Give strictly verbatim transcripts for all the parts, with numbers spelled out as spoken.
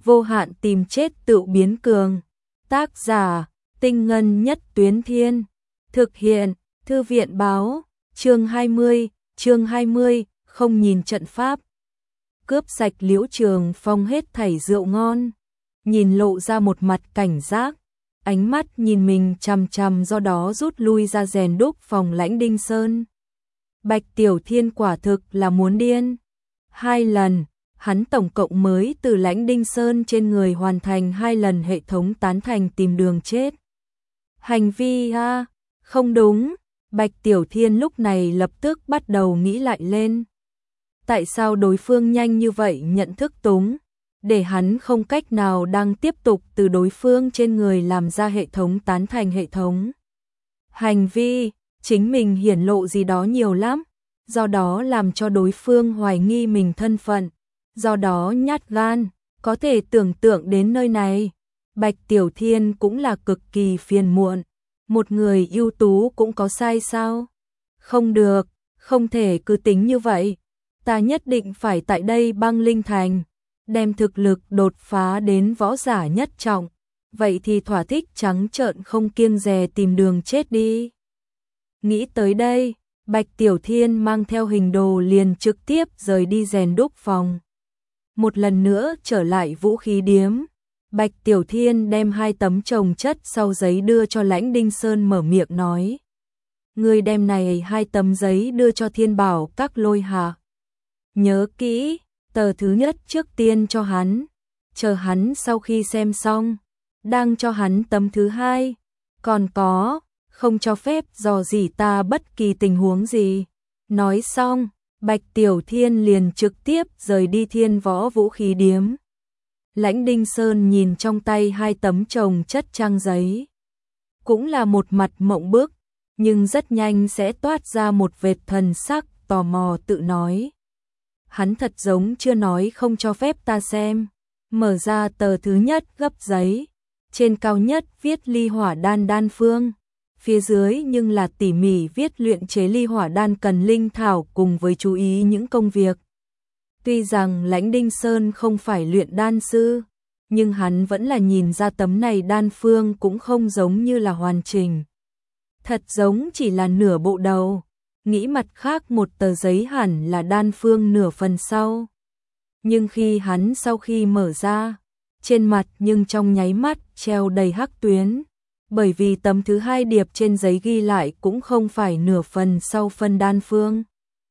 vô hạn tìm chết tự biến cường. Tác giả, Tinh Ngân Nhất Tuyến Thiên. Thực hiện, Thư viện báo, chương hai mươi, chương hai mươi, không nhìn trận pháp. Cướp sạch Liễu Trường Phong hết thảy rượu ngon, nhìn lộ ra một mặt cảnh giác, ánh mắt nhìn mình chằm chằm, do đó rút lui ra rèn đúc phòng Lãnh Đinh Sơn. Bạch Tiểu Thiên quả thực là muốn điên. Hai lần, hắn tổng cộng mới từ Lãnh Đinh Sơn trên người hoàn thành hai lần hệ thống tán thành tìm đường chết. Hành vi a, không đúng. Bạch Tiểu Thiên lúc này lập tức bắt đầu nghĩ lại lên. Tại sao đối phương nhanh như vậy nhận thức túng, để hắn không cách nào đang tiếp tục từ đối phương trên người làm ra hệ thống tán thành hệ thống. Hành vi, chính mình hiển lộ gì đó nhiều lắm, do đó làm cho đối phương hoài nghi mình thân phận, do đó nhát gan, có thể tưởng tượng đến nơi này. Bạch Tiểu Thiên cũng là cực kỳ phiền muộn, một người ưu tú cũng có sai sao? Không được, không thể cứ tính như vậy, ta nhất định phải tại đây Băng Linh Thành, đem thực lực đột phá đến võ giả nhất trọng, vậy thì thỏa thích trắng trợn không kiêng dè tìm đường chết đi. Nghĩ tới đây, Bạch Tiểu Thiên mang theo hình đồ liền trực tiếp rời đi rèn đúc phòng. Một lần nữa trở lại vũ khí điếm, Bạch Tiểu Thiên đem hai tấm chồng chất sau giấy đưa cho Lãnh Đinh Sơn, mở miệng nói: "Ngươi đem này hai tấm giấy đưa cho Thiên Bảo Các Lôi Hạ. Nhớ kỹ, tờ thứ nhất trước tiên cho hắn, chờ hắn sau khi xem xong, đang cho hắn tấm thứ hai, còn có, không cho phép dò dỉ ta bất kỳ tình huống gì." Nói xong, Bạch Tiểu Thiên liền trực tiếp rời đi Thiên Võ vũ khí điếm. Lãnh Đinh Sơn nhìn trong tay hai tấm chồng chất trang giấy, cũng là một mặt mộng bức, nhưng rất nhanh sẽ toát ra một vệt thần sắc tò mò, tự nói: hắn thật giống chưa nói không cho phép ta xem. Mở ra tờ thứ nhất gấp giấy, trên cao nhất viết ly hỏa đan đan phương, phía dưới nhưng là tỉ mỉ viết luyện chế ly hỏa đan cần linh thảo cùng với chú ý những công việc. Tuy rằng Lãnh Đinh Sơn không phải luyện đan sư, nhưng hắn vẫn là nhìn ra tấm này đan phương cũng không giống như là hoàn chỉnh. Thật giống chỉ là nửa bộ đầu, nghĩ mặt khác một tờ giấy hẳn là đan phương nửa phần sau. Nhưng khi hắn sau khi mở ra, trên mặt nhưng trong nháy mắt treo đầy hắc tuyến, bởi vì tấm thứ hai điệp trên giấy ghi lại cũng không phải nửa phần sau phân đan phương,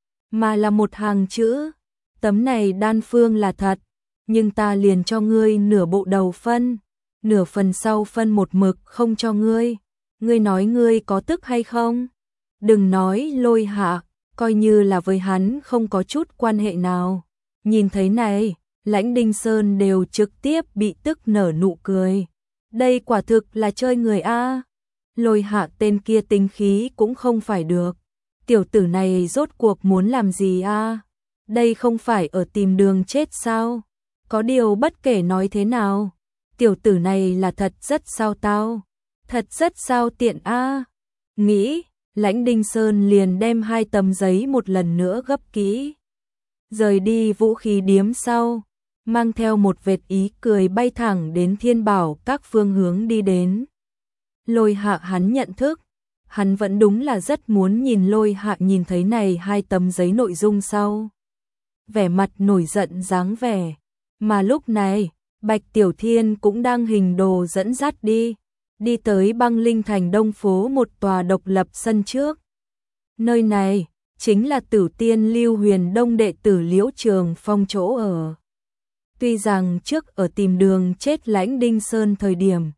mà là một hàng chữ: tấm này đan phương là thật, nhưng ta liền cho ngươi nửa bộ đầu phân, nửa phần sau phân một mực không cho ngươi. Ngươi nói ngươi có tức hay không? Đừng nói Lôi Hạ, coi như là với hắn không có chút quan hệ nào. Nhìn thấy này, Lãnh Đinh Sơn đều trực tiếp bị tức nở nụ cười. Đây quả thực là chơi người a. Lôi Hạ tên kia tính khí cũng không phải được. Tiểu tử này rốt cuộc muốn làm gì a? Đây không phải ở tìm đường chết sao? Có điều bất kể nói thế nào, tiểu tử này là thật rất sao tao. Thật rất sao tiện a. Nghĩ, Lãnh Đinh Sơn liền đem hai tấm giấy một lần nữa gấp kỹ. Rời đi vũ khí điếm sau, mang theo một vệt ý cười bay thẳng đến Thiên Bảo Các phương hướng đi đến. Lôi Hạ hắn nhận thức, hắn vẫn đúng là rất muốn nhìn Lôi Hạ nhìn thấy này hai tấm giấy nội dung sau, vẻ mặt nổi giận dáng vẻ. Mà lúc này, Bạch Tiểu Thiên cũng đang hình đồ dẫn dắt đi, đi tới Băng Linh Thành đông phố một tòa độc lập sân trước. Nơi này chính là Tử Tiên Lưu Huyền Đông đệ tử Liễu Trường Phong chỗ ở. Tuy rằng trước ở tìm đường chết Lãnh Đinh Sơn thời điểm,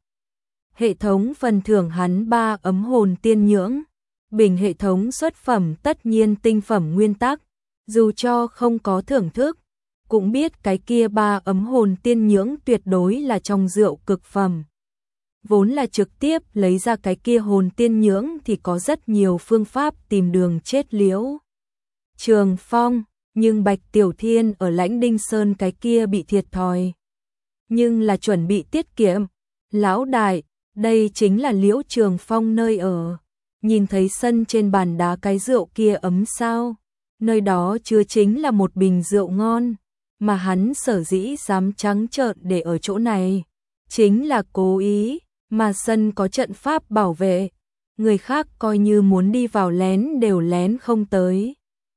hệ thống phần thưởng hắn ba ấm hồn tiên nhưỡng, bình hệ thống xuất phẩm tất nhiên tinh phẩm nguyên tắc, dù cho không có thưởng thức, cũng biết cái kia ba ấm hồn tiên nhưỡng tuyệt đối là trong rượu cực phẩm. Vốn là trực tiếp lấy ra cái kia hồn tiên nhưỡng thì có rất nhiều phương pháp tìm đường chết Liễu Trường Phong, nhưng Bạch Tiểu Thiên ở Lãnh Đinh Sơn cái kia bị thiệt thòi. Nhưng là chuẩn bị tiết kiệm. Lão đại, đây chính là Liễu Trường Phong nơi ở. Nhìn thấy sân trên bàn đá cái rượu kia ấm sao? Nơi đó chứa chính là một bình rượu ngon, mà hắn sở dĩ dám trắng trợn để ở chỗ này, chính là cố ý, mà sân có trận pháp bảo vệ, người khác coi như muốn đi vào lén đều lén không tới.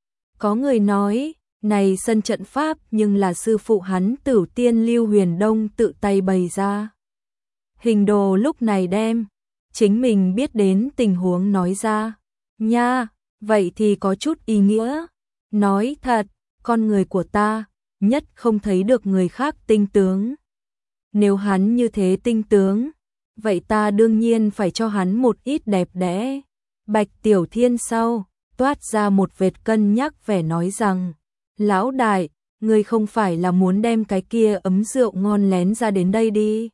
Có người nói, này sân trận pháp nhưng là sư phụ hắn Tử Tiên Lưu Huyền Đông tự tay bày ra. Hình đồ lúc này đem chính mình biết đến tình huống nói ra. Nha, vậy thì có chút ý nghĩa. Nói thật, con người của ta nhất không thấy được người khác tinh tướng. Nếu hắn như thế tinh tướng, vậy ta đương nhiên phải cho hắn một ít đẹp đẽ. Bạch Tiểu Thiên sau toát ra một vệt cân nhắc vẻ nói rằng, lão đại, ngươi không phải là muốn đem cái kia ấm rượu ngon lén ra đến đây đi.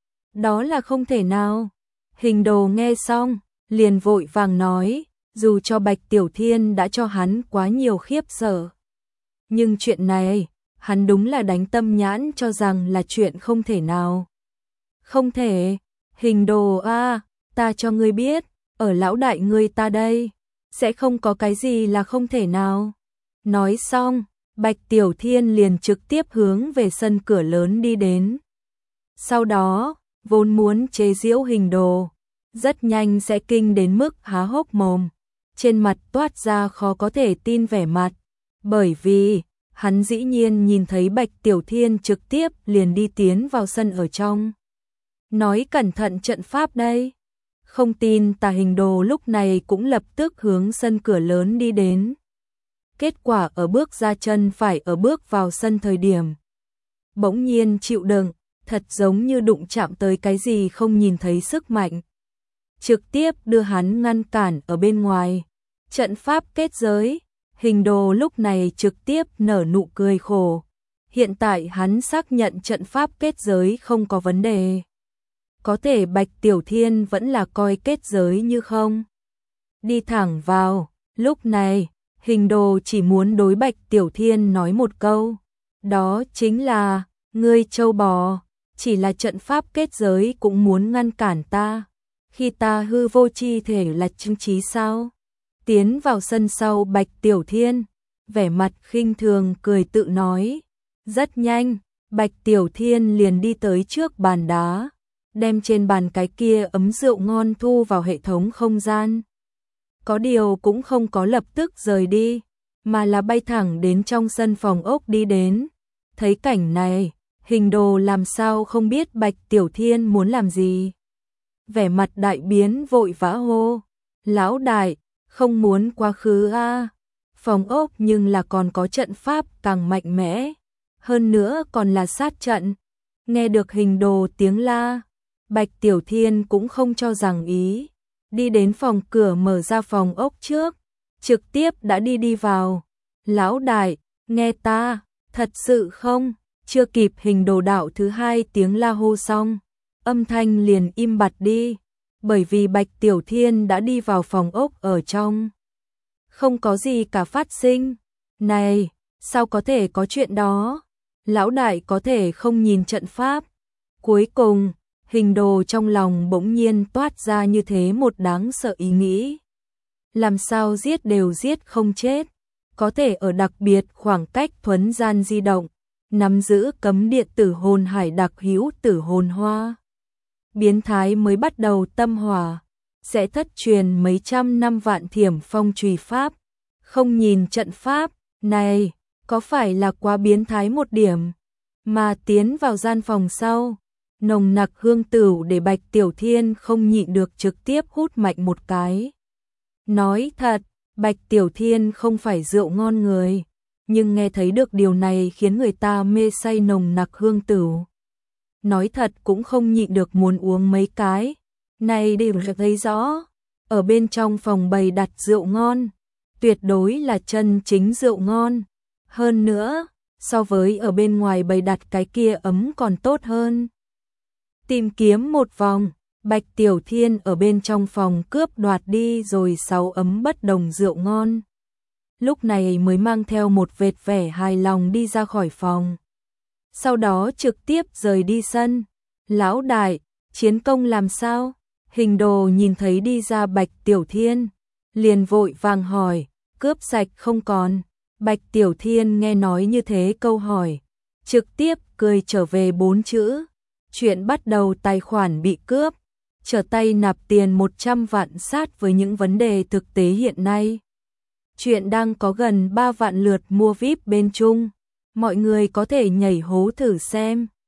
Đó là không thể nào. Hình đồ nghe xong, liền vội vàng nói, dù cho Bạch Tiểu Thiên đã cho hắn quá nhiều khiếp sợ. Nhưng chuyện này, hắn đúng là đánh tâm nhãn cho rằng là chuyện không thể nào. Không thể, hình đồ a, ta cho ngươi biết, ở lão đại ngươi ta đây, sẽ không có cái gì là không thể nào. Nói xong, Bạch Tiểu Thiên liền trực tiếp hướng về sân cửa lớn đi đến. Sau đó, vốn muốn chế giễu hình đồ, rất nhanh sẽ kinh đến mức há hốc mồm, trên mặt toát ra khó có thể tin vẻ mặt, bởi vì hắn dĩ nhiên nhìn thấy Bạch Tiểu Thiên trực tiếp liền đi tiến vào sân ở trong. Nói cẩn thận trận pháp đây. Không tin tà hình đồ lúc này cũng lập tức hướng sân cửa lớn đi đến. Kết quả ở bước ra chân phải ở bước vào sân thời điểm. Bỗng nhiên chịu đựng, thật giống như đụng chạm tới cái gì không nhìn thấy sức mạnh. Trực tiếp đưa hắn ngăn cản ở bên ngoài. Trận pháp kết giới, hình đồ lúc này trực tiếp nở nụ cười khổ. Hiện tại hắn xác nhận trận pháp kết giới không có vấn đề. Có thể Bạch Tiểu Thiên vẫn là coi kết giới như không. Đi thẳng vào, lúc này, hình đồ chỉ muốn đối Bạch Tiểu Thiên nói một câu. Đó chính là, ngươi trâu bò, chỉ là trận pháp kết giới cũng muốn ngăn cản ta. Khi ta hư vô chi thể là chứng trí sao? Tiến vào sân sau Bạch Tiểu Thiên, vẻ mặt khinh thường cười tự nói. Rất nhanh, Bạch Tiểu Thiên liền đi tới trước bàn đá, đem trên bàn cái kia ấm rượu ngon thu vào hệ thống không gian. Có điều cũng không có lập tức rời đi, mà là bay thẳng đến trong sân phòng ốc đi đến. Thấy cảnh này, hình đồ làm sao không biết Bạch Tiểu Thiên muốn làm gì. Vẻ mặt đại biến vội vã hô, lão đại, không muốn quá khứ a. Phòng ốc nhưng là còn có trận pháp càng mạnh mẽ, hơn nữa còn là sát trận. Nghe được hình đồ tiếng la, Bạch Tiểu Thiên cũng không cho rằng ý, đi đến phòng cửa mở ra phòng ốc trước, trực tiếp đã đi đi vào. Lão đại, nghe ta, thật sự không? Chưa kịp hình đồ đạo thứ hai tiếng la hô xong, âm thanh liền im bặt đi, bởi vì Bạch Tiểu Thiên đã đi vào phòng ốc ở trong. Không có gì cả phát sinh. Này, sao có thể có chuyện đó? Lão đại có thể không nhìn trận pháp. Cuối cùng, hình đồ trong lòng bỗng nhiên toát ra như thế một đáng sợ ý nghĩ. Làm sao giết đều giết không chết, có thể ở đặc biệt khoảng cách thuấn gian di động, nắm giữ cấm điện tử hồn hải đặc hữu tử hồn hoa. Biến thái mới bắt đầu tâm hỏa, sẽ thất truyền mấy trăm năm vạn thiểm phong trùy pháp, không nhìn trận pháp, này, có phải là quá biến thái một điểm, mà tiến vào gian phòng sau. Nồng nặc hương tửu để Bạch Tiểu Thiên không nhịn được trực tiếp hút mạnh một cái. Nói thật, Bạch Tiểu Thiên không phải rượu ngon người, nhưng nghe thấy được điều này khiến người ta mê say nồng nặc hương tửu. Nói thật cũng không nhịn được muốn uống mấy cái. Này đều thấy rõ, ở bên trong phòng bày đặt rượu ngon, tuyệt đối là chân chính rượu ngon. Hơn nữa, so với ở bên ngoài bày đặt cái kia ấm còn tốt hơn. Tìm kiếm một vòng, Bạch Tiểu Thiên ở bên trong phòng cướp đoạt đi rồi sáu ấm bất đồng rượu ngon. Lúc này mới mang theo một vệt vẻ hài lòng đi ra khỏi phòng. Sau đó trực tiếp rời đi sân. Lão đại, chiến công làm sao? Hình đồ nhìn thấy đi ra Bạch Tiểu Thiên, liền vội vàng hỏi, cướp sạch không còn. Bạch Tiểu Thiên nghe nói như thế câu hỏi, trực tiếp cười trở về bốn chữ. Chuyện bắt đầu tài khoản bị cướp, trở tay nạp tiền một trăm vạn sát với những vấn đề thực tế hiện nay. Chuyện đang có gần ba vạn lượt mua víp bên Trung. Mọi người có thể nhảy hố thử xem.